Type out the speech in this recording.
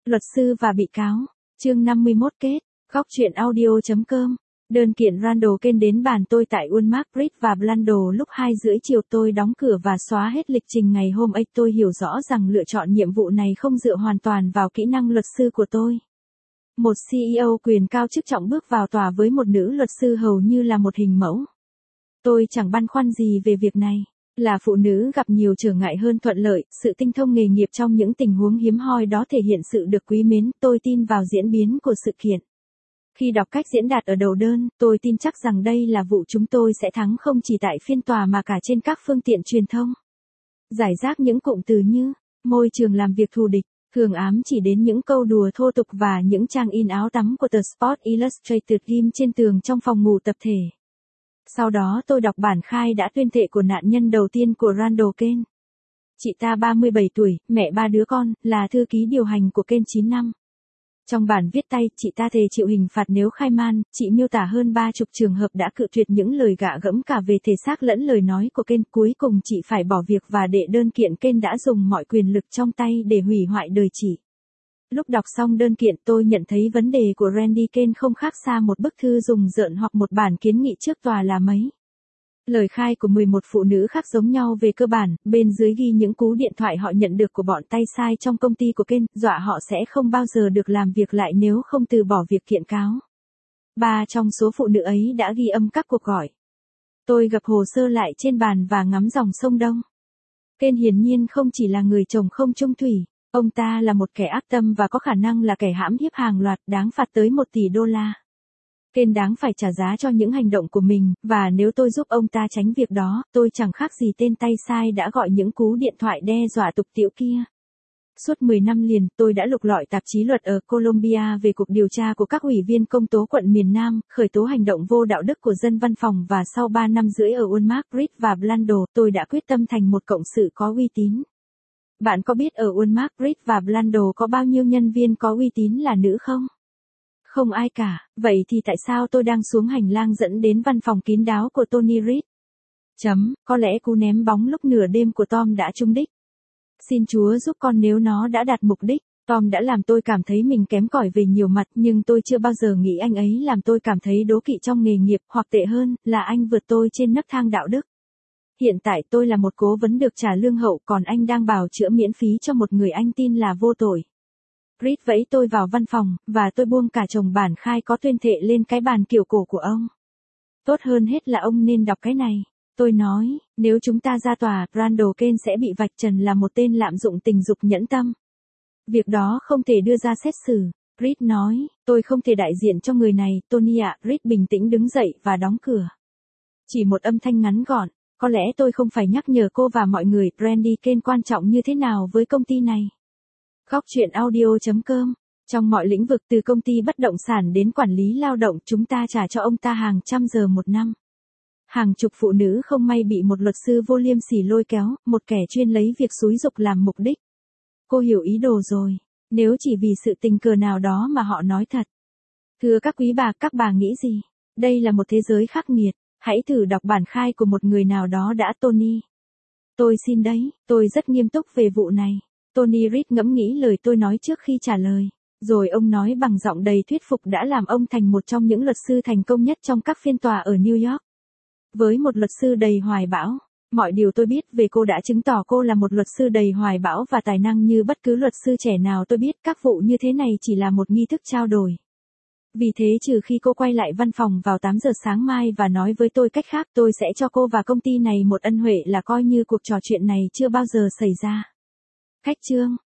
Luật sư và bị cáo. Chương 51 kết. Góc truyện audio.com. Đơn kiện Randall Kane đến bàn tôi tại Walmart Reed và Blundell lúc 2 rưỡi chiều. Tôi đóng cửa và xóa hết lịch trình ngày hôm ấy. Tôi hiểu rõ rằng lựa chọn nhiệm vụ này không dựa hoàn toàn vào kỹ năng luật sư của tôi. Một CEO quyền cao chức trọng bước vào tòa với một nữ luật sư hầu như là một hình mẫu. Tôi chẳng băn khoăn gì về việc này. Là phụ nữ gặp nhiều trở ngại hơn thuận lợi, sự tinh thông nghề nghiệp trong những tình huống hiếm hoi đó thể hiện sự được quý mến. Tôi tin vào diễn biến của sự kiện. Khi đọc cách diễn đạt ở đầu đơn, tôi tin chắc rằng đây là vụ chúng tôi sẽ thắng không chỉ tại phiên tòa mà cả trên các phương tiện truyền thông. Giải rác những cụm từ như môi trường làm việc thù địch, thường ám chỉ đến những câu đùa thô tục và những trang in áo tắm của tờ Sports Illustrated ghim trên tường trong phòng ngủ tập thể. Sau đó tôi đọc bản khai đã tuyên thệ của nạn nhân đầu tiên của Randall Kane. Chị ta 37 tuổi, mẹ 3 đứa con, là thư ký điều hành của Kane 9 năm. Trong bản viết tay, chị ta thề chịu hình phạt nếu khai man. Chị miêu tả hơn 30 trường hợp đã cự tuyệt những lời gạ gẫm cả về thể xác lẫn lời nói của Kane. Cuối cùng chị phải bỏ việc và đệ đơn kiện. Kane đã dùng mọi quyền lực trong tay để hủy hoại đời chị. Lúc đọc xong đơn kiện, tôi nhận thấy vấn đề của Randy Kane không khác xa một bức thư rùng rợn hoặc một bản kiến nghị trước tòa là mấy. Lời khai của 11 phụ nữ khác giống nhau về cơ bản, bên dưới ghi những cú điện thoại họ nhận được của bọn tay sai trong công ty của Kane, dọa họ sẽ không bao giờ được làm việc lại nếu không từ bỏ việc kiện cáo. 3 trong số phụ nữ ấy đã ghi âm các cuộc gọi. Tôi gập hồ sơ lại trên bàn và ngắm dòng sông Đông. Kane hiển nhiên không chỉ là người chồng không chung thủy, ông ta là một kẻ ác tâm và có khả năng là kẻ hãm hiếp hàng loạt, đáng phạt tới 1 tỷ đô la. Kane đáng phải trả giá cho những hành động của mình, và nếu tôi giúp ông ta tránh việc đó, tôi chẳng khác gì tên tay sai đã gọi những cú điện thoại đe dọa tục tĩu kia. Suốt 10 năm liền, tôi đã lục lọi tạp chí luật ở Columbia về cuộc điều tra của các ủy viên công tố quận miền Nam, khởi tố hành động vô đạo đức của dân văn phòng và sau 3 năm rưỡi ở Walmart Reed và Blundell, tôi đã quyết tâm thành một cộng sự có uy tín. Bạn có biết ở Walmart Reed và Blundell có bao nhiêu nhân viên có uy tín là nữ không? Không ai cả. Vậy thì tại sao tôi đang xuống hành lang dẫn đến văn phòng kín đáo của Tony Reed? Có lẽ cú ném bóng lúc nửa đêm của Tom đã trúng đích. Xin Chúa giúp con nếu nó đã đạt mục đích. Tom đã làm tôi cảm thấy mình kém cỏi về nhiều mặt, nhưng tôi chưa bao giờ nghĩ anh ấy làm tôi cảm thấy đố kỵ trong nghề nghiệp, hoặc tệ hơn, là anh vượt tôi trên nấc thang đạo đức. Hiện tại tôi là một cố vấn được trả lương hậu, còn anh đang bào chữa miễn phí cho một người anh tin là vô tội. Reed vẫy tôi vào văn phòng, và tôi buông cả chồng bản khai có tuyên thệ lên cái bàn kiểu cổ của ông. Tốt hơn hết là ông nên đọc cái này. Tôi nói, nếu chúng ta ra tòa, Randall Kane sẽ bị vạch trần là một tên lạm dụng tình dục nhẫn tâm. Việc đó không thể đưa ra xét xử. Reed nói, tôi không thể đại diện cho người này, Tony ạ. Reed bình tĩnh đứng dậy và đóng cửa. Chỉ một âm thanh ngắn gọn, có lẽ tôi không phải nhắc nhở cô và mọi người, Randy Kane quan trọng như thế nào với công ty này. Góc truyện audio.com. Trong mọi lĩnh vực từ công ty bất động sản đến quản lý lao động, chúng ta trả cho ông ta hàng trăm giờ một năm. Hàng chục phụ nữ không may bị một luật sư vô liêm sỉ lôi kéo, một kẻ chuyên lấy việc xúi giục làm mục đích. Cô hiểu ý đồ rồi. Nếu chỉ vì sự tình cờ nào đó mà họ nói thật. Thưa các quý bà, các bà nghĩ gì? Đây là một thế giới khắc nghiệt. Hãy thử đọc bản khai của một người nào đó đã. Tony. Tôi xin đấy, tôi rất nghiêm túc về vụ này. Tony Reed ngẫm nghĩ lời tôi nói trước khi trả lời. Rồi ông nói bằng giọng đầy thuyết phục đã làm ông thành một trong những luật sư thành công nhất trong các phiên tòa ở New York. Với một luật sư đầy hoài bão, mọi điều tôi biết về cô đã chứng tỏ cô là một luật sư đầy hoài bão và tài năng như bất cứ luật sư trẻ nào tôi biết. Các vụ như thế này chỉ là một nghi thức trao đổi. Vì thế trừ khi cô quay lại văn phòng vào 8 giờ sáng mai và nói với tôi cách khác, tôi sẽ cho cô và công ty này một ân huệ là coi như cuộc trò chuyện này chưa bao giờ xảy ra. Khách chương.